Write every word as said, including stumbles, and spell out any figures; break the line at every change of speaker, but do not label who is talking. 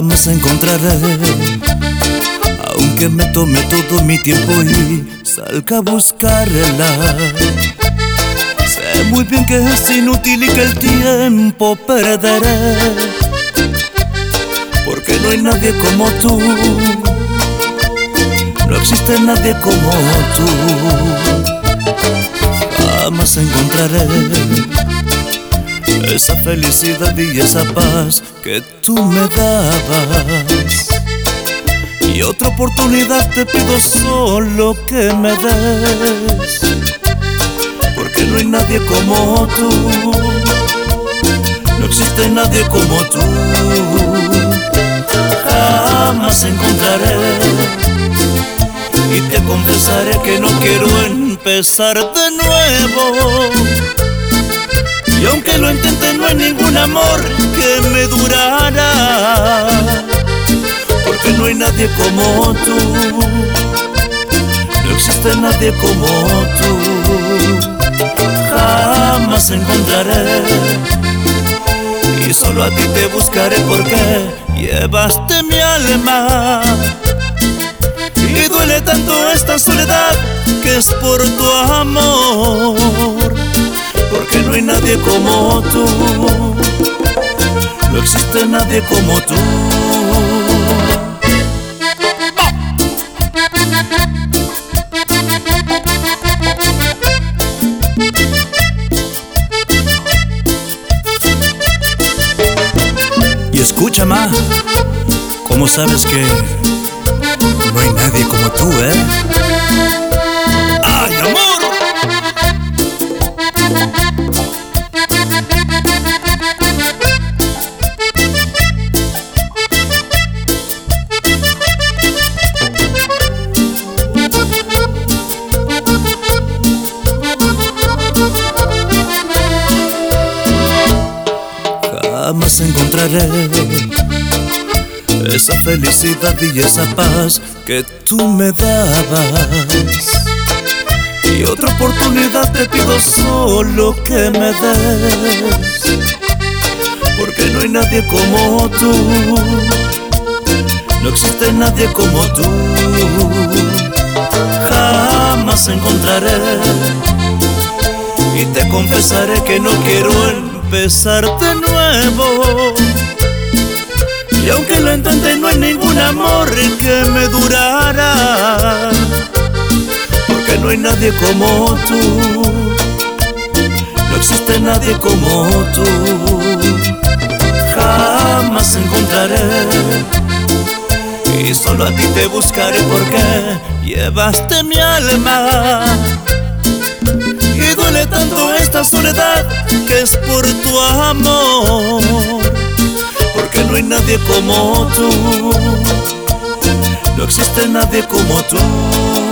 Jamás encontraré, aunque me tome todo mi tiempo y salga a buscarla. Sé muy bien que es inútil y que el tiempo perderé, porque no hay nadie como tú, no existe nadie como tú. Jamás encontraré esa felicidad y esa paz que tú me dabas. Y otra oportunidad te pido, solo que me des, porque no hay nadie como tú, no existe nadie como tú. Jamás encontraré, y te confesaré que no quiero empezar de nuevo. Y aunque lo intente, no hay ningún amor que me durara, porque no hay nadie como tú, no existe nadie como tú. Jamás encontraré, y solo a ti te buscaré, porque llevaste mi alma. Y duele tanto esta soledad, que es por tu amor, porque no hay nadie como tú, no existe nadie como tú. Y escucha, ma, ¿cómo sabes que no hay nadie como tú, eh? ¡Ay, amor! Jamás encontraré esa felicidad y esa paz que tú me dabas. Y otra oportunidad te pido, solo que me des, porque no hay nadie como tú, no existe nadie como tú. Jamás encontraré, y te confesaré que no quiero empezar de nuevo. Y aunque lo intenté, no hay ningún amor que me durara, porque no hay nadie como tú, no existe nadie como tú. Jamás encontraré, y solo a ti te buscaré, porque llevaste mi alma. Y duele tanto esta soledad, que es por tu amor, porque no hay nadie como tú, no existe nadie como tú.